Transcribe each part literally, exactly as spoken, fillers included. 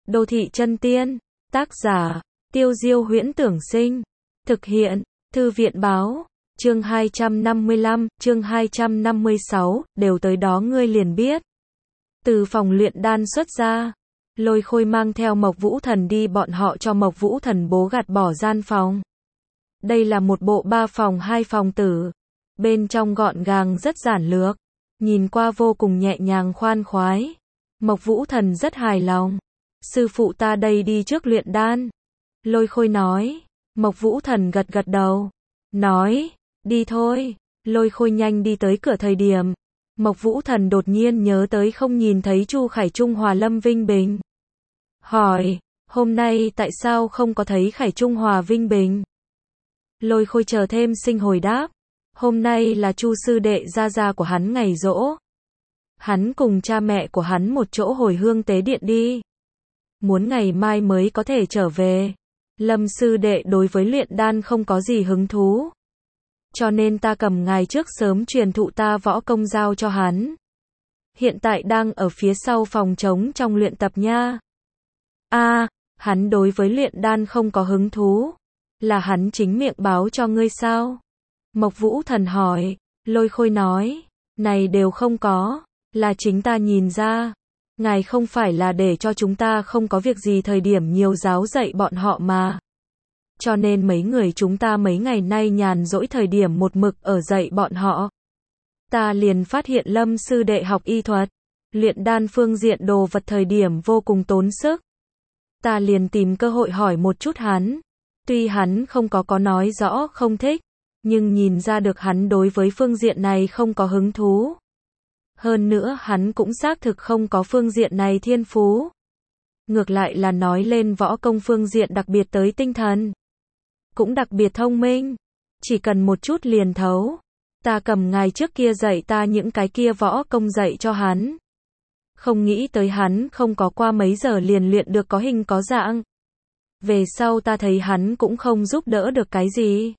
Đô thị chân tiên, tác giả, Tiêu Diêu Huyễn Tưởng Sinh, thực hiện, Thư viện Báo, chương hai trăm năm mươi lăm, chương hai trăm năm mươi sáu, đều tới đó ngươi liền biết. Từ phòng luyện đan xuất ra, Lôi Khôi mang theo Mộc Vũ Thần đi bọn họ cho Mộc Vũ Thần bố gạt bỏ gian phòng. Đây là một bộ ba phòng hai phòng tử, bên trong gọn gàng rất giản lược, nhìn qua vô cùng nhẹ nhàng khoan khoái. Mộc Vũ Thần rất hài lòng. Sư phụ ta đây đi trước luyện đan. Lôi Khôi nói. Mộc Vũ Thần gật gật đầu. Nói, đi thôi. Lôi Khôi nhanh đi tới cửa thời điểm. Mộc Vũ Thần đột nhiên nhớ tới không nhìn thấy Chu Khải Trung Hòa Lâm Vinh Bình. Hỏi, hôm nay tại sao không có thấy Khải Trung Hòa Vinh Bình? Lôi Khôi chờ thêm sinh hồi đáp. Hôm nay là Chu sư đệ gia gia của hắn ngày giỗ. Hắn cùng cha mẹ của hắn một chỗ hồi hương tế điện đi. Muốn ngày mai mới có thể trở về. Lâm sư đệ đối với luyện đan không có gì hứng thú. Cho nên ta cầm ngày trước sớm truyền thụ ta võ công giao cho hắn. Hiện tại đang ở phía sau phòng trống trong luyện tập nha. A, à, hắn đối với luyện đan không có hứng thú. Là hắn chính miệng báo cho ngươi sao? Mộc Vũ Thần hỏi. Lôi Khôi nói. Này đều không có. Là chính ta nhìn ra. Ngài không phải là để cho chúng ta không có việc gì thời điểm nhiều giáo dạy bọn họ mà. Cho nên mấy người chúng ta mấy ngày nay nhàn rỗi thời điểm một mực ở dạy bọn họ. Ta liền phát hiện Lâm sư đệ học y thuật, luyện đan phương diện đồ vật thời điểm vô cùng tốn sức. Ta liền tìm cơ hội hỏi một chút hắn. Tuy hắn không có có nói rõ không thích, nhưng nhìn ra được hắn đối với phương diện này không có hứng thú. Hơn nữa hắn cũng xác thực không có phương diện này thiên phú. Ngược lại là nói lên võ công phương diện đặc biệt tới tinh thần. Cũng đặc biệt thông minh. Chỉ cần một chút liền thấu. Ta cầm ngày trước kia dạy ta những cái kia võ công dạy cho hắn. Không nghĩ tới hắn không có qua mấy giờ liền luyện được có hình có dạng. Về sau ta thấy hắn cũng không giúp đỡ được cái gì.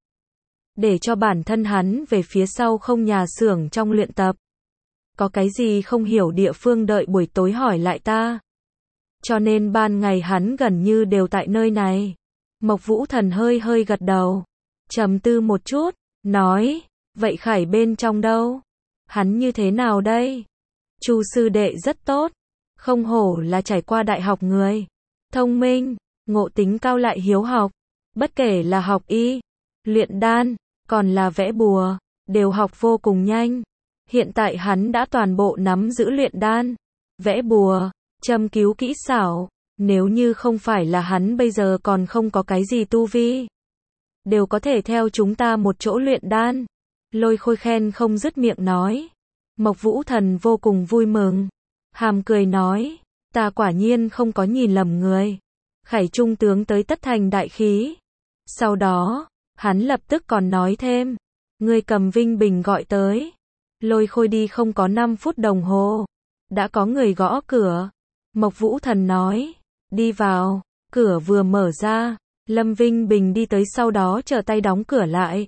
Để cho bản thân hắn về phía sau không nhà xưởng trong luyện tập. Có cái gì không hiểu địa phương đợi buổi tối hỏi lại ta. Cho nên ban ngày hắn gần như đều tại nơi này. Mộc Vũ Thần hơi hơi gật đầu. Trầm tư một chút. Nói. Vậy Khải bên trong đâu? Hắn như thế nào đây? Chu sư đệ rất tốt. Không hổ là trải qua đại học người. Thông minh. Ngộ tính cao lại hiếu học. Bất kể là học y, luyện đan, còn là vẽ bùa, đều học vô cùng nhanh. Hiện tại hắn đã toàn bộ nắm giữ luyện đan, vẽ bùa, châm cứu kỹ xảo. Nếu như không phải là hắn bây giờ còn không có cái gì tu vi, đều có thể theo chúng ta một chỗ luyện đan. Lôi Khôi khen không dứt miệng nói. Mộc Vũ Thần vô cùng vui mừng. Hàm cười nói. Ta quả nhiên không có nhìn lầm người. Khải Trung tướng tới tất thành đại khí. Sau đó, hắn lập tức còn nói thêm. Ngươi cầm Vinh Bình gọi tới. Lôi Khôi đi không có năm phút đồng hồ. Đã có người gõ cửa. Mộc Vũ Thần nói. Đi vào. Cửa vừa mở ra. Lâm Vinh Bình đi tới sau đó trở tay đóng cửa lại.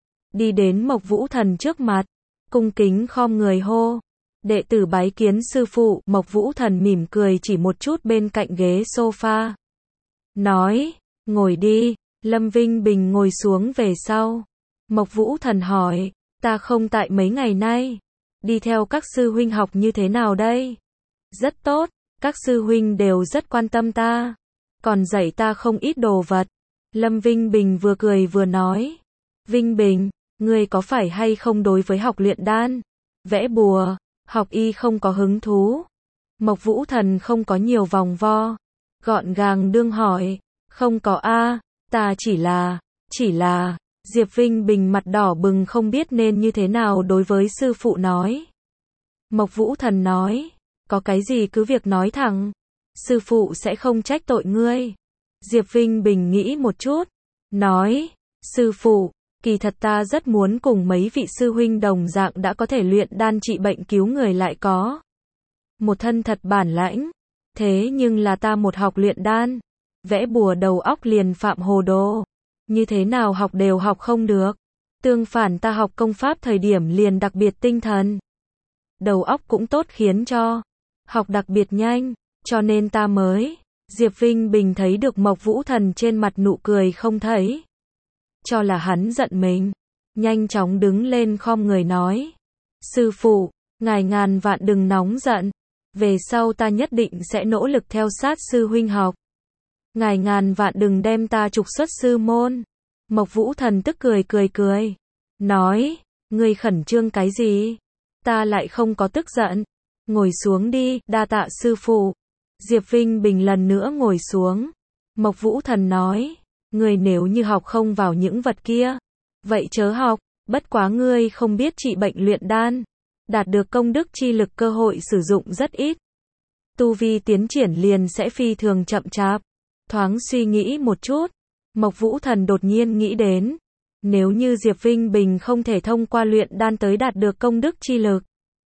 Đi đến Mộc Vũ Thần trước mặt. Cung kính khom người hô. Đệ tử bái kiến sư phụ. Mộc Vũ Thần mỉm cười chỉ một chút bên cạnh ghế sofa. Nói. Ngồi đi. Lâm Vinh Bình ngồi xuống về sau. Mộc Vũ Thần hỏi. Ta không tại mấy ngày nay. Đi theo các sư huynh học như thế nào đây? Rất tốt. Các sư huynh đều rất quan tâm ta. Còn dạy ta không ít đồ vật. Lâm Vinh Bình vừa cười vừa nói. Vinh Bình, ngươi có phải hay không đối với học luyện đan, vẽ bùa, học y không có hứng thú? Mộc Vũ Thần không có nhiều vòng vo. Gọn gàng đương hỏi. Không có a, ta chỉ là, chỉ là... Diệp Vinh Bình mặt đỏ bừng không biết nên như thế nào đối với sư phụ nói. Mộc Vũ Thần nói. Có cái gì cứ việc nói thẳng. Sư phụ sẽ không trách tội ngươi. Diệp Vinh Bình nghĩ một chút. Nói. Sư phụ, kỳ thật ta rất muốn cùng mấy vị sư huynh đồng dạng đã có thể luyện đan trị bệnh cứu người lại có một thân thật bản lãnh. Thế nhưng là ta một học luyện đan, vẽ bùa đầu óc liền phạm hồ đồ. Như thế nào học đều học không được. Tương phản ta học công pháp thời điểm liền đặc biệt tinh thần. Đầu óc cũng tốt khiến cho học đặc biệt nhanh. Cho nên ta mới Diệp Vinh Bình thấy được Mộc Vũ Thần trên mặt nụ cười không thấy. Cho là hắn giận mình. Nhanh chóng đứng lên khom người nói. Sư phụ, ngài ngàn vạn đừng nóng giận. Về sau ta nhất định sẽ nỗ lực theo sát sư huynh học. Ngài ngàn vạn đừng đem ta trục xuất sư môn. Mộc Vũ Thần tức cười cười cười. Nói, ngươi khẩn trương cái gì? Ta lại không có tức giận. Ngồi xuống đi, đa tạ sư phụ. Diệp Vinh Bình lần nữa ngồi xuống. Mộc Vũ Thần nói, ngươi nếu như học không vào những vật kia, vậy chớ học, bất quá ngươi không biết trị bệnh luyện đan, đạt được công đức chi lực cơ hội sử dụng rất ít. Tu vi tiến triển liền sẽ phi thường chậm chạp. Thoáng suy nghĩ một chút, Mộc Vũ Thần đột nhiên nghĩ đến, nếu như Diệp Vinh Bình không thể thông qua luyện đan tới đạt được công đức chi lực,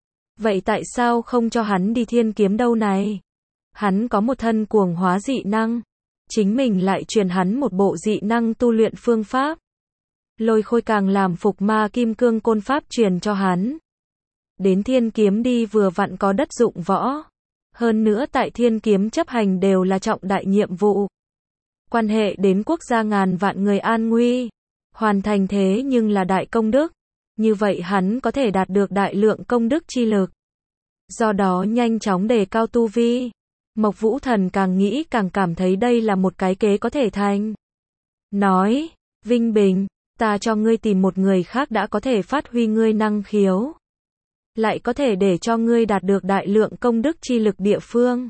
vậy tại sao không cho hắn đi thiên kiếm đâu này? Hắn có một thân cuồng hóa dị năng, chính mình lại truyền hắn một bộ dị năng tu luyện phương pháp. Lôi Khôi càng làm phục ma kim cương côn pháp truyền cho hắn. Đến thiên kiếm đi vừa vặn có đất dụng võ. Hơn nữa tại thiên kiếm chấp hành đều là trọng đại nhiệm vụ. Quan hệ đến quốc gia ngàn vạn người an nguy. Hoàn thành thế nhưng là đại công đức. Như vậy hắn có thể đạt được đại lượng công đức chi lực. Do đó nhanh chóng đề cao tu vi. Mộc Vũ Thần càng nghĩ càng cảm thấy đây là một cái kế có thể thành. Nói, Vinh Bình, ta cho ngươi tìm một người khác đã có thể phát huy ngươi năng khiếu. Lại có thể để cho ngươi đạt được đại lượng công đức chi lực địa phương.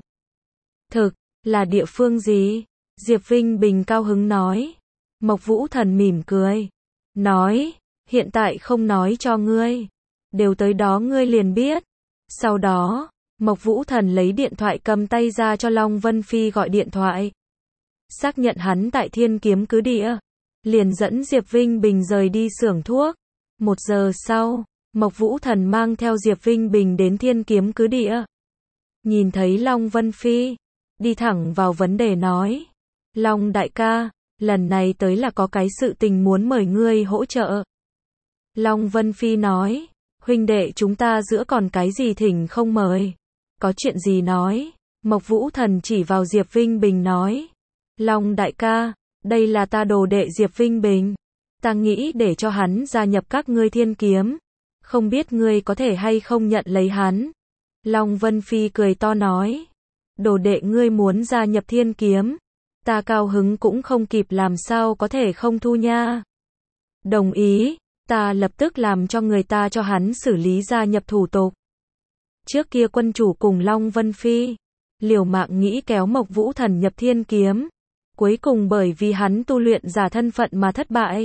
Thực, là địa phương gì? Diệp Vinh Bình cao hứng nói. Mộc Vũ Thần mỉm cười. Nói, hiện tại không nói cho ngươi. Đều tới đó ngươi liền biết. Sau đó, Mộc Vũ Thần lấy điện thoại cầm tay ra cho Long Vân Phi gọi điện thoại. Xác nhận hắn tại thiên kiếm cứ địa. Liền dẫn Diệp Vinh Bình rời đi xưởng thuốc. Một giờ sau, Mộc Vũ Thần mang theo Diệp Vinh Bình đến thiên kiếm cứ địa. Nhìn thấy Long Vân Phi, đi thẳng vào vấn đề nói. Long đại ca, lần này tới là có cái sự tình muốn mời ngươi hỗ trợ. Long Vân Phi nói, huynh đệ chúng ta giữa còn cái gì thỉnh không mời. Có chuyện gì nói. Mộc Vũ Thần chỉ vào Diệp Vinh Bình nói. Long đại ca, đây là ta đồ đệ Diệp Vinh Bình. Ta nghĩ để cho hắn gia nhập các ngươi thiên kiếm. Không biết ngươi có thể hay không nhận lấy hắn. Long Vân Phi cười to nói. Đồ đệ ngươi muốn gia nhập thiên kiếm. Ta cao hứng cũng không kịp làm sao có thể không thu nha. Đồng ý, ta lập tức làm cho người ta cho hắn xử lý gia nhập thủ tục. Trước kia quân chủ cùng Long Vân Phi, liều mạng nghĩ kéo Mộc Vũ Thần nhập thiên kiếm. Cuối cùng bởi vì hắn tu luyện giả thân phận mà thất bại.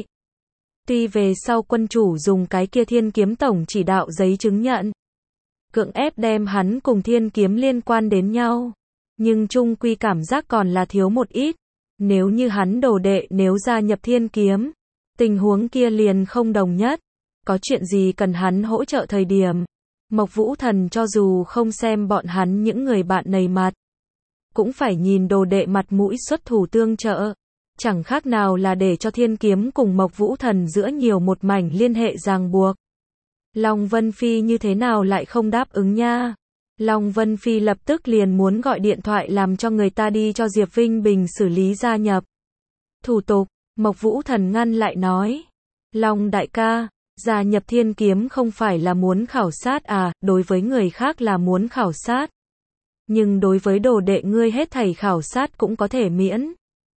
Tuy về sau quân chủ dùng cái kia thiên kiếm tổng chỉ đạo giấy chứng nhận. Cưỡng ép đem hắn cùng thiên kiếm liên quan đến nhau. Nhưng chung quy cảm giác còn là thiếu một ít. Nếu như hắn đồ đệ nếu gia nhập thiên kiếm. Tình huống kia liền không đồng nhất. Có chuyện gì cần hắn hỗ trợ thời điểm. Mộc Vũ Thần cho dù không xem bọn hắn những người bạn này mặt. Cũng phải nhìn đồ đệ mặt mũi xuất thủ tương trợ. Chẳng khác nào là để cho thiên kiếm cùng Mộc Vũ Thần giữa nhiều một mảnh liên hệ ràng buộc. Long Vân Phi như thế nào lại không đáp ứng nha. Long Vân Phi lập tức liền muốn gọi điện thoại làm cho người ta đi cho Diệp Vinh Bình xử lý gia nhập thủ tục. Mộc Vũ Thần ngăn lại nói. Long đại ca, gia nhập thiên kiếm không phải là muốn khảo sát à, đối với người khác là muốn khảo sát. Nhưng đối với đồ đệ ngươi hết thảy khảo sát cũng có thể miễn.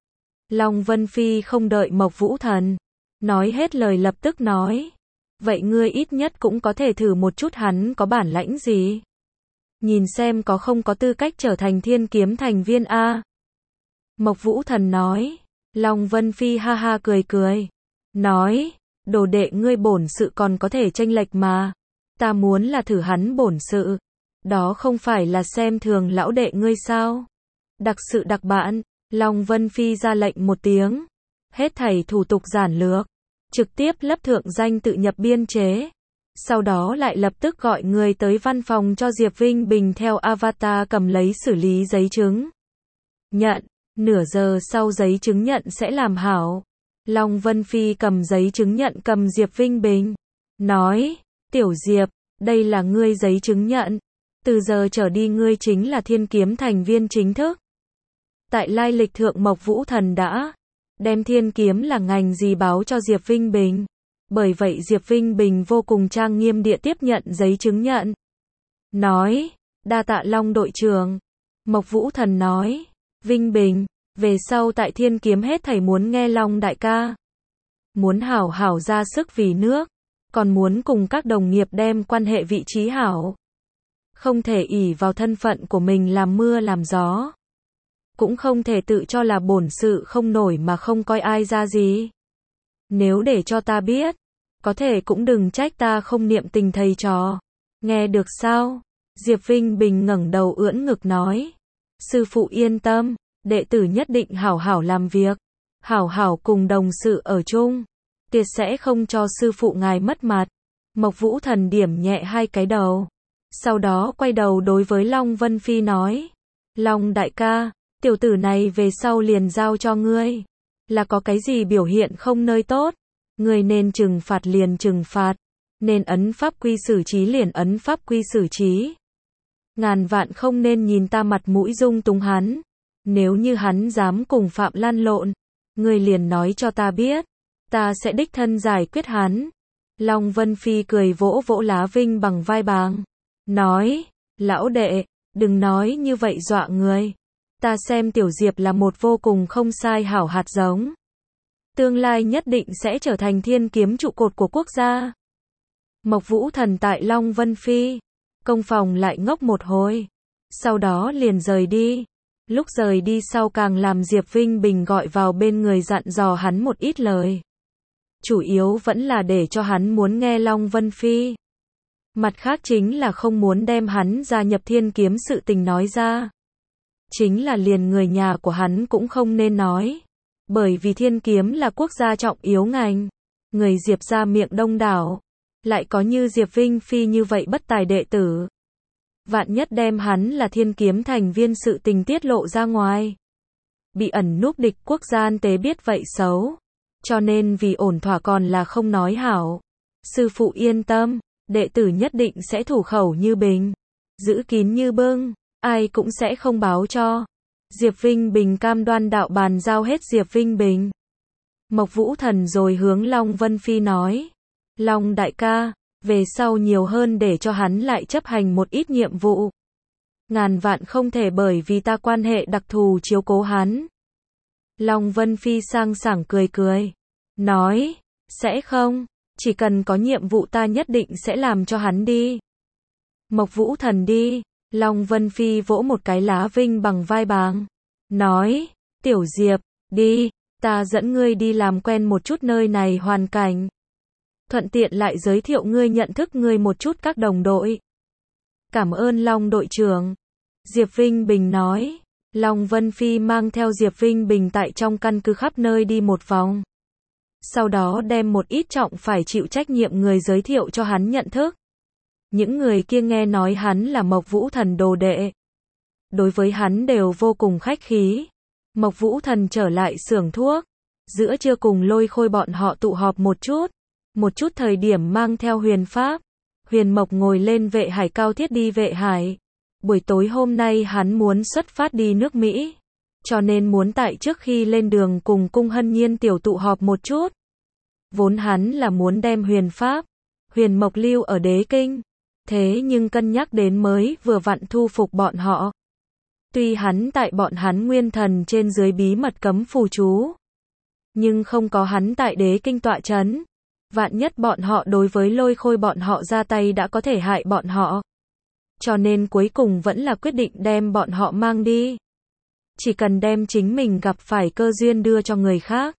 Long Vân Phi không đợi Mộc Vũ Thần nói hết lời lập tức nói. Vậy ngươi ít nhất cũng có thể thử một chút hắn có bản lãnh gì. Nhìn xem có không có tư cách trở thành thiên kiếm thành viên a. Mộc Vũ Thần nói. Long Vân Phi ha ha cười cười. Nói, đồ đệ ngươi bổn sự còn có thể chênh lệch mà. Ta muốn là thử hắn bổn sự. Đó không phải là xem thường lão đệ ngươi sao. Đặc sự đặc bạn. Long Vân Phi ra lệnh một tiếng. Hết thảy thủ tục giản lược. Trực tiếp lấp thượng danh tự nhập biên chế. Sau đó lại lập tức gọi người tới văn phòng cho Diệp Vinh Bình theo avatar cầm lấy xử lý giấy chứng nhận. Nửa giờ sau giấy chứng nhận sẽ làm hảo. Long Vân Phi cầm giấy chứng nhận cầm Diệp Vinh Bình. Nói, Tiểu Diệp, đây là ngươi giấy chứng nhận. Từ giờ trở đi ngươi chính là thiên kiếm thành viên chính thức. Tại lai lịch thượng Mộc Vũ Thần đã đem thiên kiếm là ngành gì báo cho Diệp Vinh Bình. Bởi vậy Diệp Vinh Bình vô cùng trang nghiêm địa tiếp nhận giấy chứng nhận. Nói, đa tạ Long đội trưởng. Mộc Vũ Thần nói, Vinh Bình, về sau tại thiên kiếm hết thảy muốn nghe Long đại ca. Muốn hảo hảo ra sức vì nước, còn muốn cùng các đồng nghiệp đem quan hệ vị trí hảo. Không thể ỷ vào thân phận của mình làm mưa làm gió. Cũng không thể tự cho là bổn sự không nổi mà không coi ai ra gì. Nếu để cho ta biết, có thể cũng đừng trách ta không niệm tình thầy trò. Nghe được sao? Diệp Vinh Bình ngẩng đầu ưỡn ngực nói. Sư phụ yên tâm, đệ tử nhất định hảo hảo làm việc. Hảo hảo cùng đồng sự ở chung. Tuyệt sẽ không cho sư phụ ngài mất mặt. Mộc Vũ Thần điểm nhẹ hai cái đầu. Sau đó quay đầu đối với Long Vân Phi nói. Long đại ca, tiểu tử này về sau liền giao cho ngươi. Là có cái gì biểu hiện không nơi tốt. Ngươi nên trừng phạt liền trừng phạt. Nên ấn pháp quy xử trí liền ấn pháp quy xử trí. Ngàn vạn không nên nhìn ta mặt mũi dung túng hắn. Nếu như hắn dám cùng Phạm lăn lộn, ngươi liền nói cho ta biết. Ta sẽ đích thân giải quyết hắn. Long Vân Phi cười vỗ vỗ Lá Vinh bằng vai bàng. Nói, lão đệ, đừng nói như vậy dọa người. Ta xem Tiểu Diệp là một vô cùng không sai hảo hạt giống. Tương lai nhất định sẽ trở thành thiên kiếm trụ cột của quốc gia. Mộc Vũ Thần tại Long Vân Phi. Công phòng lại ngốc một hồi. Sau đó liền rời đi. Lúc rời đi sau càng làm Diệp Vinh Bình gọi vào bên người dặn dò hắn một ít lời. Chủ yếu vẫn là để cho hắn muốn nghe Long Vân Phi. Mặt khác chính là không muốn đem hắn gia nhập thiên kiếm sự tình nói ra. Chính là liền người nhà của hắn cũng không nên nói. Bởi vì thiên kiếm là quốc gia trọng yếu ngành. Người Diệp gia miệng đông đảo. Lại có như Diệp Vinh Phi như vậy bất tài đệ tử. Vạn nhất đem hắn là thiên kiếm thành viên sự tình tiết lộ ra ngoài. Bị ẩn núp địch quốc gian tế biết vậy xấu. Cho nên vì ổn thỏa còn là không nói hảo. Sư phụ yên tâm, đệ tử nhất định sẽ thủ khẩu như bình. Giữ kín như bưng, ai cũng sẽ không báo cho. Diệp Vinh Bình cam đoan đạo bàn giao hết Diệp Vinh Bình. Mộc Vũ Thần rồi hướng Long Vân Phi nói. Long đại ca, về sau nhiều hơn để cho hắn lại chấp hành một ít nhiệm vụ. Ngàn vạn không thể bởi vì ta quan hệ đặc thù chiếu cố hắn. Long Vân Phi sang sảng cười cười. Nói, sẽ không, chỉ cần có nhiệm vụ ta nhất định sẽ làm cho hắn đi. Mộc Vũ Thần đi. Long Vân Phi vỗ một cái Lá Vinh bằng vai bàng. Nói, Tiểu Diệp, đi, ta dẫn ngươi đi làm quen một chút nơi này hoàn cảnh. Thuận tiện lại giới thiệu ngươi nhận thức ngươi một chút các đồng đội. Cảm ơn Long đội trưởng. Diệp Vinh Bình nói. Long Vân Phi mang theo Diệp Vinh Bình tại trong căn cứ khắp nơi đi một vòng. Sau đó đem một ít trọng phải chịu trách nhiệm người giới thiệu cho hắn nhận thức. Những người kia nghe nói hắn là Mộc Vũ Thần đồ đệ. Đối với hắn đều vô cùng khách khí. Mộc Vũ Thần trở lại xưởng thuốc. Giữa trưa cùng Lôi Khôi bọn họ tụ họp một chút. Một chút thời điểm mang theo Huyền Pháp. Huyền Mộc ngồi lên vệ hải cao thiết đi vệ hải. Buổi tối hôm nay hắn muốn xuất phát đi nước Mỹ. Cho nên muốn tại trước khi lên đường cùng Cung Hân Nhiên tiểu tụ họp một chút. Vốn hắn là muốn đem Huyền Pháp, Huyền Mộc lưu ở Đế Kinh. Thế nhưng cân nhắc đến mới vừa vặn thu phục bọn họ. Tuy hắn tại bọn hắn nguyên thần trên dưới bí mật cấm phù chú. Nhưng không có hắn tại Đế Kinh tọa chấn. Vạn nhất bọn họ đối với Lôi Khôi bọn họ ra tay đã có thể hại bọn họ. Cho nên cuối cùng vẫn là quyết định đem bọn họ mang đi. Chỉ cần đem chính mình gặp phải cơ duyên đưa cho người khác.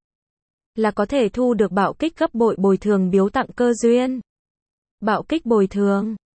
Là có thể thu được bạo kích gấp bội bồi thường biếu tặng cơ duyên. Bạo kích bồi thường.